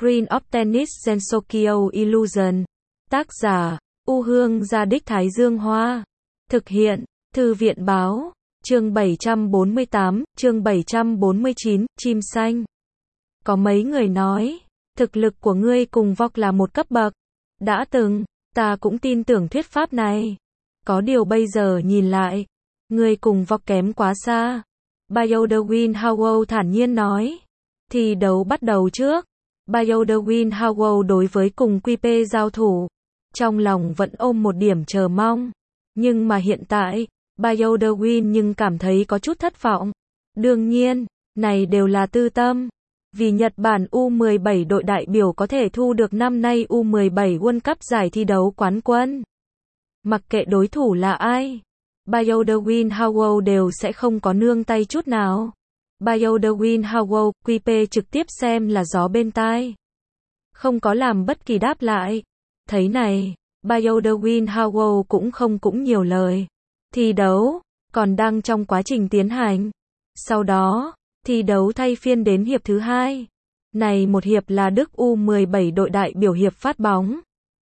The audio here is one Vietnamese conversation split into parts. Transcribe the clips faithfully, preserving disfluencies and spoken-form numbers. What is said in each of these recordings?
Screen of Tennis Gensokyo Illusion. Tác giả, U Hương Gia Đích Thái Dương Hoa. Thực hiện, Thư viện Báo. Chương bảy trăm bốn mươi tám, chương bảy trăm bốn mươi chín, chim xanh. Có mấy người nói, thực lực của ngươi cùng Vok là một cấp bậc. Đã từng, ta cũng tin tưởng thuyết pháp này. Có điều bây giờ nhìn lại, ngươi cùng Vok kém quá xa. Bioderwin Howell thản nhiên nói. Thi đấu bắt đầu trước. Bioderwin Howell đối với cùng quy pê giao thủ, trong lòng vẫn ôm một điểm chờ mong. Nhưng mà hiện tại, Bioderwin nhưng cảm thấy có chút thất vọng. Đương nhiên, này đều là tư tâm. Vì Nhật Bản U mười bảy đội đại biểu có thể thu được năm nay U mười bảy World Cup giải thi đấu quán quân. Mặc kệ đối thủ là ai, Bioderwin Howell đều sẽ không có nương tay chút nào. Bioderwin Howell, quy pê trực tiếp xem là gió bên tai. Không có làm bất kỳ đáp lại. Thấy này, Bioderwin Howell cũng không cũng nhiều lời. Thi đấu còn đang trong quá trình tiến hành. Sau đó, thi đấu thay phiên đến hiệp thứ hai. Này một hiệp là Đức U mười bảy đội đại biểu hiệp phát bóng.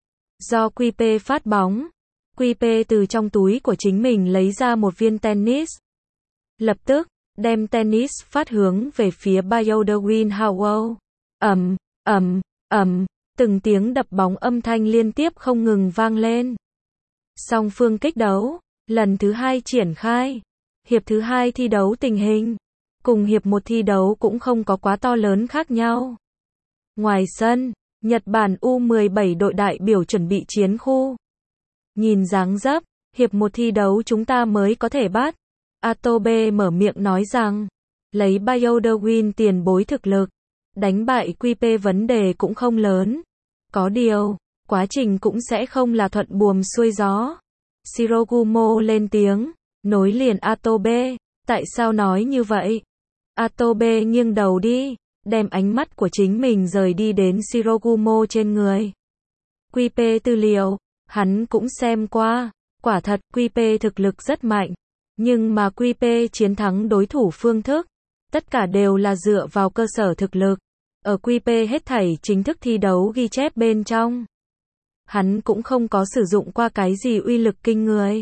Do quy pê phát bóng, quy pê từ trong túi của chính mình lấy ra một viên tennis. Lập tức, đem tennis phát hướng về phía Bioderwin Howell. Ầm, ầm, ầm, từng tiếng đập bóng âm thanh liên tiếp không ngừng vang lên. Song phương kích đấu, lần thứ hai triển khai. Hiệp thứ hai thi đấu tình hình, cùng hiệp một thi đấu cũng không có quá to lớn khác nhau. Ngoài sân, Nhật Bản U mười bảy đội đại biểu chuẩn bị chiến khu. Nhìn dáng dấp, hiệp một thi đấu chúng ta mới có thể bắt. Atobe mở miệng nói rằng, lấy Bioderwin tiền bối thực lực, đánh bại quy pê vấn đề cũng không lớn. Có điều, quá trình cũng sẽ không là thuận buồm xuôi gió. Shirogumo lên tiếng, nối liền Atobe, tại sao nói như vậy? Atobe nghiêng đầu đi, đem ánh mắt của chính mình rời đi đến Shirogumo trên người. quy pê tư liệu, hắn cũng xem qua, quả thật quy pê thực lực rất mạnh. Nhưng mà quy pê chiến thắng đối thủ phương thức, tất cả đều là dựa vào cơ sở thực lực. Ở quy pê hết thảy chính thức thi đấu ghi chép bên trong, hắn cũng không có sử dụng qua cái gì uy lực kinh người,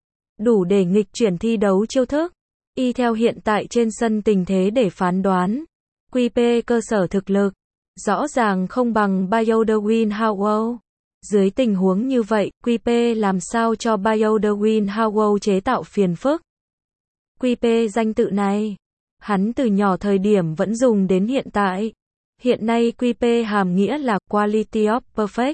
đủ để nghịch chuyển thi đấu chiêu thức. Y theo hiện tại trên sân tình thế để phán đoán, quy pê cơ sở thực lực rõ ràng không bằng Bioderwin Howell. Dưới tình huống như vậy, quy pê làm sao cho Bioderwin Howell chế tạo phiền phức? quy pê danh tự này, hắn từ nhỏ thời điểm vẫn dùng đến hiện tại. Hiện nay quy pê hàm nghĩa là Quality of Perfect.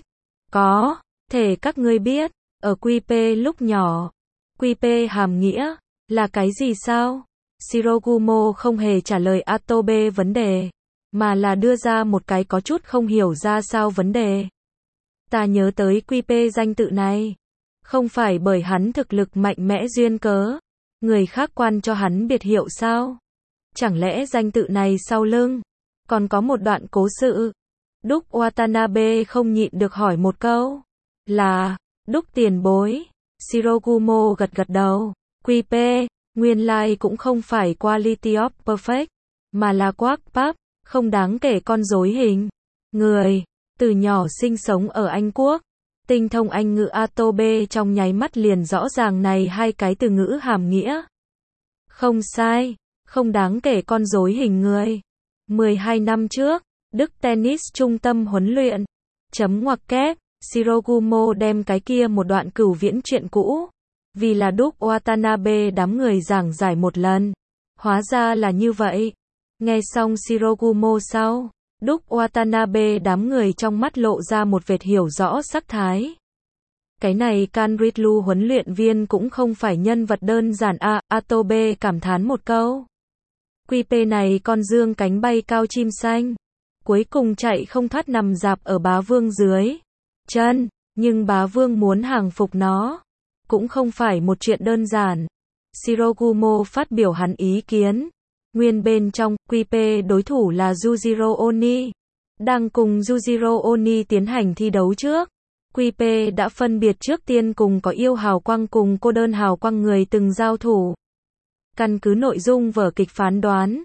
Có thể các ngươi biết, ở quy pê lúc nhỏ, quy pê hàm nghĩa là cái gì sao? Shirogumo không hề trả lời Atobe vấn đề, mà là đưa ra một cái có chút không hiểu ra sao vấn đề. Ta nhớ tới quy pê danh tự này, không phải bởi hắn thực lực mạnh mẽ duyên cớ, người khác quan cho hắn biệt hiệu sao? Chẳng lẽ danh tự này sau lưng còn có một đoạn cố sự? Đúc Watanabe không nhịn được hỏi một câu. Là, Đúc tiền bối. Shirogumo gật gật đầu. quy pê, nguyên lai like cũng không phải Quality of Perfect, mà là Quark Pap, không đáng kể con rối hình người. Từ nhỏ sinh sống ở Anh Quốc, tinh thông Anh ngữ Atobe trong nháy mắt liền rõ ràng này hai cái từ ngữ hàm nghĩa. Không sai, không đáng kể con rối hình người. mười hai năm trước, Đức Tennis Trung tâm huấn luyện. Chấm ngoặc kép, Shirogumo đem cái kia một đoạn cửu viễn chuyện cũ. Vì là Đúc Watanabe đám người giảng giải một lần. Hóa ra là như vậy. Nghe xong Shirogumo sau, Đúc Watanabe đám người trong mắt lộ ra một vệt hiểu rõ sắc thái. Cái này Kanritlu huấn luyện viên cũng không phải nhân vật đơn giản à, Atobe cảm thán một câu. quy pê này con dương cánh bay cao chim xanh, cuối cùng chạy không thoát nằm dạp ở bá vương dưới chân, nhưng bá vương muốn hàng phục nó, cũng không phải một chuyện đơn giản. Shirogumo phát biểu hắn ý kiến. Nguyên bên trong, quy pê đối thủ là Yujiro Oni. Đang cùng Yujiro Oni tiến hành thi đấu trước, quy pê đã phân biệt trước tiên cùng có yêu hào quang cùng cô đơn hào quang người từng giao thủ. Căn cứ nội dung vở kịch phán đoán,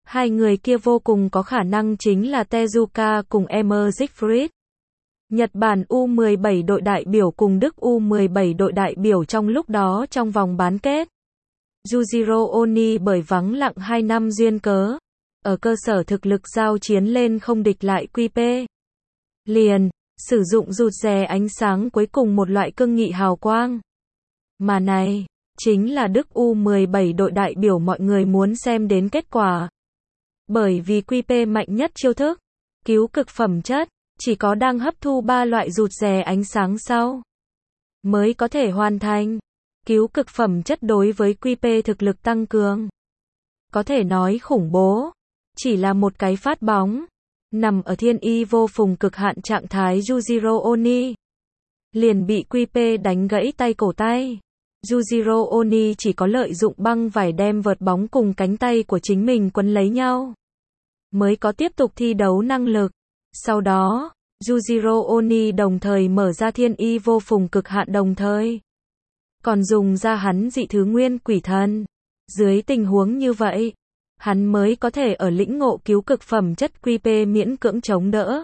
Hai người kia vô cùng có khả năng chính là Tezuka cùng Emir Siegfried. Nhật Bản U mười bảy đội đại biểu cùng Đức U mười bảy đội đại biểu trong lúc đó trong vòng bán kết. Yujiro Oni bởi vắng lặng hai năm duyên cớ, ở cơ sở thực lực giao chiến lên không địch lại quy pê. Liền, sử dụng rụt rè ánh sáng cuối cùng một loại cương nghị hào quang. Mà này, chính là Đức U mười bảy đội đại biểu mọi người muốn xem đến kết quả. Bởi vì quy pê mạnh nhất chiêu thức, cứu cực phẩm chất, chỉ có đang hấp thu ba loại rụt rè ánh sáng sau, mới có thể hoàn thành. Cứu cực phẩm chất đối với quy pê thực lực tăng cường, có thể nói khủng bố. Chỉ là một cái phát bóng, nằm ở thiên y vô phùng cực hạn trạng thái Yujiro Oni, liền bị quy pê đánh gãy tay cổ tay. Yujiro Oni chỉ có lợi dụng băng vải đem vợt bóng cùng cánh tay của chính mình quấn lấy nhau, mới có tiếp tục thi đấu năng lực. Sau đó, Yujiro Oni đồng thời mở ra thiên y vô phùng cực hạn đồng thời, còn dùng ra hắn dị thứ nguyên quỷ thần. Dưới tình huống như vậy, hắn mới có thể ở lĩnh ngộ cứu cực phẩm chất quy pê miễn cưỡng chống đỡ.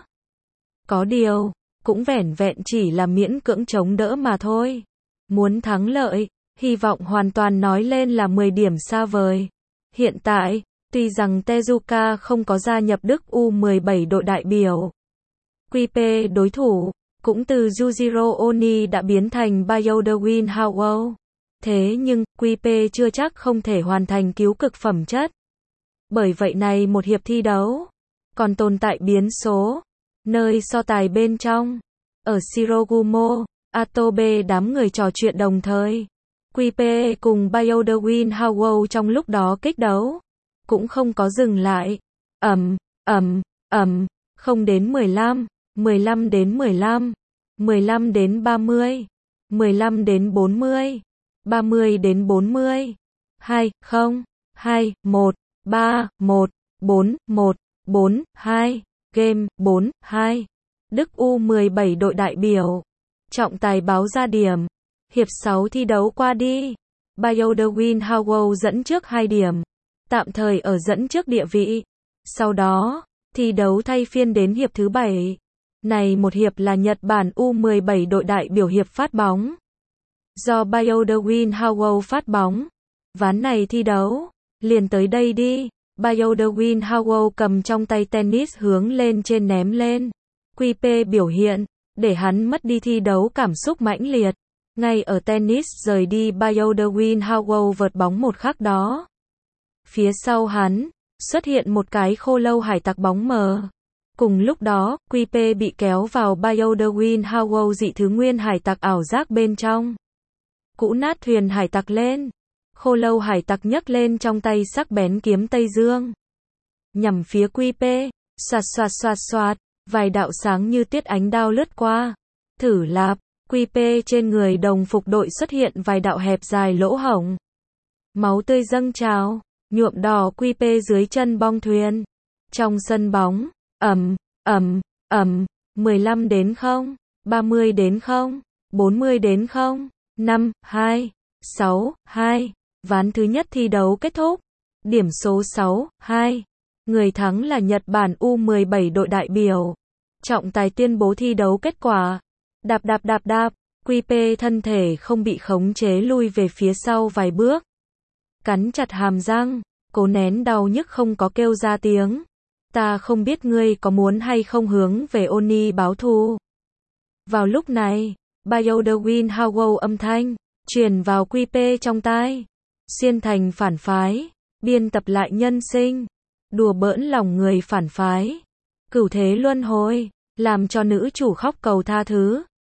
Có điều, cũng vẻn vẹn chỉ là miễn cưỡng chống đỡ mà thôi. Muốn thắng lợi, hy vọng hoàn toàn nói lên là mười điểm xa vời. Hiện tại, tuy rằng Tezuka không có gia nhập Đức U mười bảy đội đại biểu, quy pê đối thủ cũng từ Yujiro Oni đã biến thành Bioderwin Howell. Thế nhưng, quy pê chưa chắc không thể hoàn thành cứu cực phẩm chất. Bởi vậy này một hiệp thi đấu, còn tồn tại biến số. Nơi so tài bên trong, ở Shirogumo, Atobe đám người trò chuyện đồng thời. quy pê cùng Bioderwin Howell trong lúc đó kích đấu, cũng không có dừng lại. Ầm, ầm, ầm, không đến mười lăm, mười lăm đến mười lăm, mười lăm đến ba mươi, mười lăm đến bốn mươi, ba mươi đến bốn mươi, hai, không, hai, một, ba, một, bốn, một, bốn, hai, game, bốn, hai. Đức U mười bảy đội đại biểu. Trọng tài báo ra điểm. Hiệp sáu thi đấu qua đi. Bioderwin Howell dẫn trước hai điểm. Tạm thời ở dẫn trước địa vị. Sau đó, thi đấu thay phiên đến hiệp thứ bảy. Này một hiệp là Nhật Bản U mười bảy đội đại biểu hiệp phát bóng. Do Bioderwin Howell phát bóng. Ván này thi đấu, liền tới đây đi. Bioderwin Howell cầm trong tay tennis hướng lên trên ném lên. quy pê biểu hiện, để hắn mất đi thi đấu cảm xúc mãnh liệt. Ngay ở tennis rời đi Bioderwin Howell vợt bóng một khắc đó. Phía sau hắn, xuất hiện một cái khô lâu hải tặc bóng mờ. Cùng lúc đó, quy pê bị kéo vào Bioderwin Howell dị thứ nguyên hải tặc ảo giác bên trong. Cũ nát thuyền hải tặc lên. Khô lâu hải tặc nhấc lên trong tay sắc bén kiếm Tây Dương. Nhằm phía quy pê, xoạt xoạt xoạt xoạt, vài đạo sáng như tiết ánh đao lướt qua. Thử lạp, quy pê trên người đồng phục đội xuất hiện vài đạo hẹp dài lỗ hổng. Máu tươi dâng trào, nhuộm đỏ quy pê dưới chân bong thuyền. Trong sân bóng, ầm, ầm, ầm, mười lăm đến không, ba mươi đến không, bốn mươi đến không, năm, hai, sáu, hai. Ván thứ nhất thi đấu kết thúc. Điểm số sáu, hai. Người thắng là Nhật Bản U mười bảy đội đại biểu. Trọng tài tuyên bố thi đấu kết quả. Đạp đạp đạp đạp, quy pê thân thể không bị khống chế lui về phía sau vài bước. Cắn chặt hàm răng, cố nén đau nhức không có kêu ra tiếng. Ta không biết ngươi có muốn hay không hướng về Oni báo thù. Vào lúc này, Bioderwin Howell âm thanh truyền vào quy pê trong tai. Xuyên thành phản phái, biên tập lại nhân sinh, đùa bỡn lòng người phản phái, cửu thế luân hồi, làm cho nữ chủ khóc cầu tha thứ.